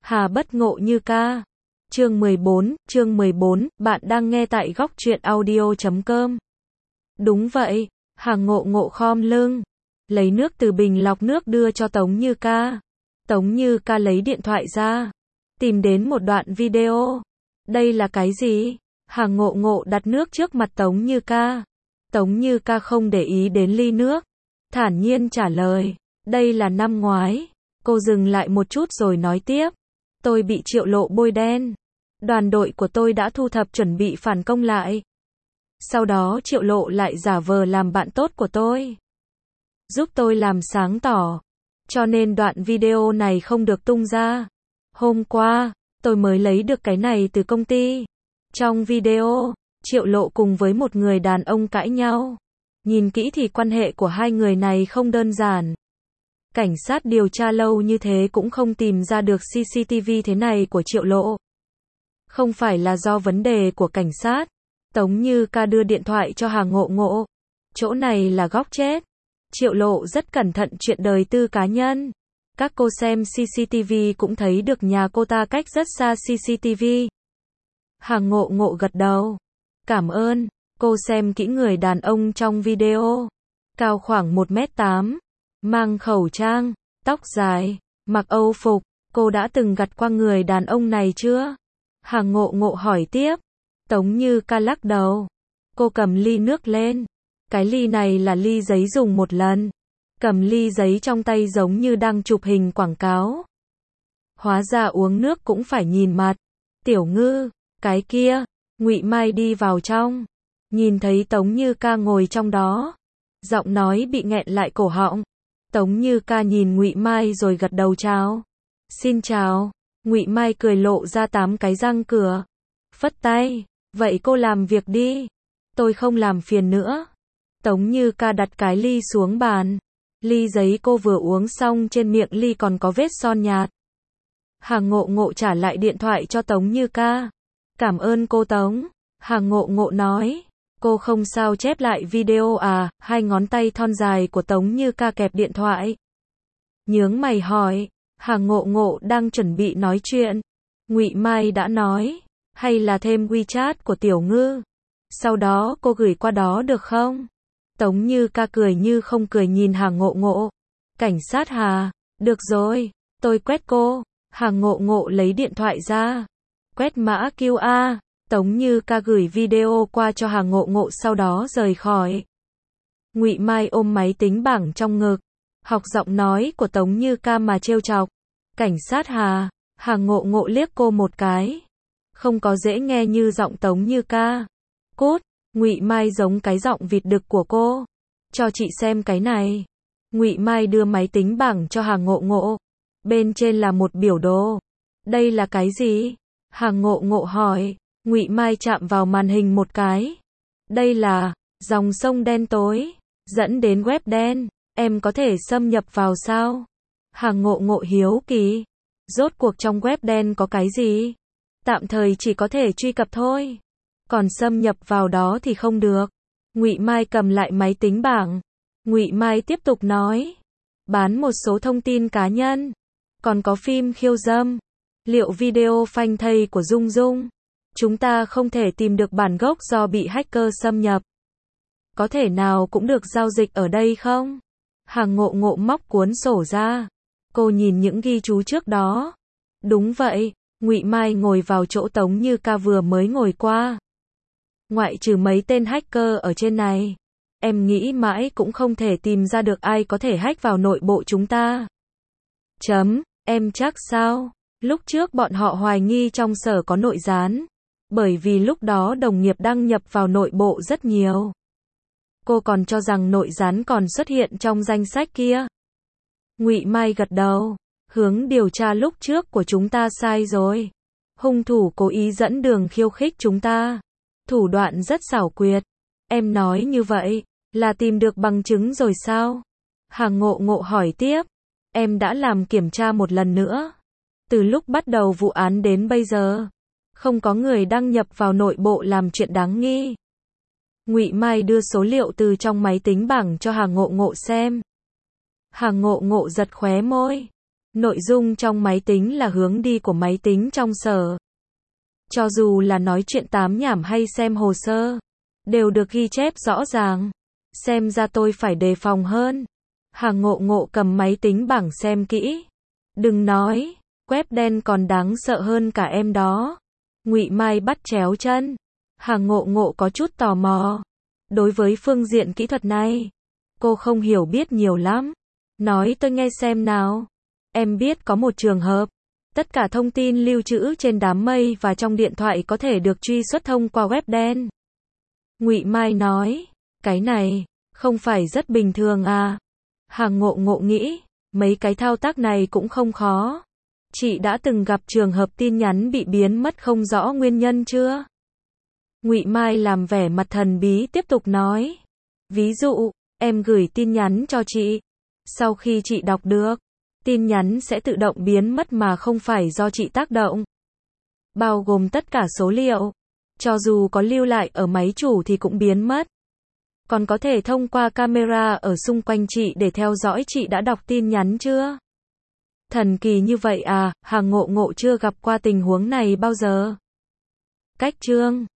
Hà bất ngộ như ca. Chương 14, bạn đang nghe tại góc truyện audio.com. Đúng vậy, Hà ngộ ngộ khom lưng, lấy nước từ bình lọc nước đưa cho Tống Như ca. Tống Như ca lấy điện thoại ra, tìm đến một đoạn video. Đây là cái gì? Hà ngộ ngộ đặt nước trước mặt Tống Như ca. Tống Như ca không để ý đến ly nước, thản nhiên trả lời, đây là năm ngoái. Cô dừng lại một chút rồi nói tiếp, tôi bị Triệu Lộ bôi đen. Đoàn đội của tôi đã thu thập chuẩn bị phản công lại. Sau đó Triệu Lộ lại giả vờ làm bạn tốt của tôi, giúp tôi làm sáng tỏ. Cho nên đoạn video này không được tung ra. Hôm qua, tôi mới lấy được cái này từ công ty. Trong video, Triệu Lộ cùng với một người đàn ông cãi nhau. Nhìn kỹ thì quan hệ của hai người này không đơn giản. Cảnh sát điều tra lâu như thế cũng không tìm ra được CCTV thế này của Triệu Lộ. Không phải là do vấn đề của cảnh sát. Tống Như ca đưa điện thoại cho Hà ngộ ngộ. Chỗ này là góc chết. Triệu Lộ rất cẩn thận chuyện đời tư cá nhân. Các cô xem CCTV cũng thấy được nhà cô ta cách rất xa CCTV. Hà ngộ ngộ gật đầu. Cảm ơn. Cô xem kỹ người đàn ông trong video. Cao khoảng 1m8. Mang khẩu trang, tóc dài, mặc Âu phục. Cô đã từng gặp qua người đàn ông này chưa? Hà ngộ ngộ hỏi tiếp. Tống Như ca lắc đầu. Cô cầm ly nước lên. Cái ly này là ly giấy dùng một lần. Cầm ly giấy trong tay giống như đang chụp hình quảng cáo. Hóa ra uống nước cũng phải nhìn mặt. Tiểu Ngư, cái kia. Ngụy Mai đi vào trong, nhìn thấy Tống Như ca ngồi trong đó, giọng nói bị nghẹn lại cổ họng. Tống Như ca nhìn Ngụy Mai rồi gật đầu chào. Xin chào. Ngụy Mai cười lộ ra 8 cái răng cửa. Phất tay, vậy cô làm việc đi. Tôi không làm phiền nữa. Tống Như ca đặt cái ly xuống bàn. Ly giấy cô vừa uống xong trên miệng ly còn có vết son nhạt. Hà ngộ ngộ trả lại điện thoại cho Tống Như ca. Cảm ơn cô Tống. Hà ngộ ngộ nói. Cô không sao chép lại video à? Hai ngón tay thon dài của Tống Như ca kẹp điện thoại. Nhướng mày hỏi. Hà ngộ ngộ đang chuẩn bị nói chuyện. Ngụy Mai đã nói. Hay là thêm WeChat của Tiểu Ngư. Sau đó cô gửi qua đó được không? Tống Như ca cười như không cười nhìn Hà ngộ ngộ. Cảnh sát Hà. Được rồi, tôi quét cô. Hà ngộ ngộ lấy điện thoại ra. Quét mã QR. Tống Như ca gửi video qua cho Hà ngộ ngộ sau đó rời khỏi. Ngụy Mai ôm máy tính bảng trong ngực. Học giọng nói của Tống Như ca mà trêu chọc. Cảnh sát Hà. Hà ngộ ngộ liếc cô một cái. Không có dễ nghe như giọng Tống Như ca. Cút. Ngụy Mai giống cái giọng vịt đực của cô. Cho chị xem cái này. Ngụy Mai đưa máy tính bảng cho Hà ngộ ngộ. Bên trên là một biểu đồ. Đây là cái gì? Hà ngộ ngộ hỏi. Ngụy Mai chạm vào màn hình một cái. Đây là dòng sông đen tối, dẫn đến web đen. Em có thể xâm nhập vào sao? Hà ngộ ngộ hiếu kỳ. Rốt cuộc trong web đen có cái gì? Tạm thời chỉ có thể truy cập thôi. Còn xâm nhập vào đó thì không được. Ngụy Mai cầm lại máy tính bảng. Ngụy Mai tiếp tục nói. Bán một số thông tin cá nhân. Còn có phim khiêu dâm. Liệu video phanh thây của Dung Dung. Chúng ta không thể tìm được bản gốc do bị hacker xâm nhập. Có thể nào cũng được giao dịch ở đây không? Hà ngộ ngộ móc cuốn sổ ra. Cô nhìn những ghi chú trước đó. Đúng vậy. Ngụy Mai ngồi vào chỗ Tống Như ca vừa mới ngồi qua. Ngoại trừ mấy tên hacker ở trên này, em nghĩ mãi cũng không thể tìm ra được ai có thể hack vào nội bộ chúng ta. Em chắc sao? Lúc trước bọn họ hoài nghi trong sở có nội gián. Bởi vì lúc đó đồng nghiệp đăng nhập vào nội bộ rất nhiều. Cô còn cho rằng nội gián còn xuất hiện trong danh sách kia. Ngụy Mai gật đầu. Hướng điều tra lúc trước của chúng ta sai rồi. Hung thủ cố ý dẫn đường khiêu khích chúng ta. Thủ đoạn rất xảo quyệt. Em nói như vậy, là tìm được bằng chứng rồi sao? Hà ngộ ngộ hỏi tiếp. Em đã làm kiểm tra một lần nữa. Từ lúc bắt đầu vụ án đến bây giờ, không có người đăng nhập vào nội bộ làm chuyện đáng nghi. Ngụy Mai đưa số liệu từ trong máy tính bảng cho Hà ngộ ngộ xem. Hà ngộ ngộ giật khóe môi. Nội dung trong máy tính là hướng đi của máy tính trong sở. Cho dù là nói chuyện tám nhảm hay xem hồ sơ, đều được ghi chép rõ ràng. Xem ra tôi phải đề phòng hơn. Hà Ngộ Ngộ cầm máy tính bảng xem kỹ. Đừng nói, web đen còn đáng sợ hơn cả em đó. Ngụy Mai bắt chéo chân. Hà Ngộ Ngộ có chút tò mò. Đối với phương diện kỹ thuật này, cô không hiểu biết nhiều lắm. Nói tôi nghe xem nào. Em biết có một trường hợp. Tất cả thông tin lưu trữ trên đám mây và trong điện thoại có thể được truy xuất thông qua web đen. Ngụy Mai nói, cái này, không phải rất bình thường à? Hà Ngộ Ngộ nghĩ, mấy cái thao tác này cũng không khó. Chị đã từng gặp trường hợp tin nhắn bị biến mất không rõ nguyên nhân chưa? Ngụy Mai làm vẻ mặt thần bí tiếp tục nói. Ví dụ, em gửi tin nhắn cho chị. Sau khi chị đọc được, tin nhắn sẽ tự động biến mất mà không phải do chị tác động. Bao gồm tất cả số liệu. Cho dù có lưu lại ở máy chủ thì cũng biến mất. Còn có thể thông qua camera ở xung quanh chị để theo dõi chị đã đọc tin nhắn chưa? Thần kỳ như vậy à? Hà Ngộ Ngộ chưa gặp qua tình huống này bao giờ. Cách chương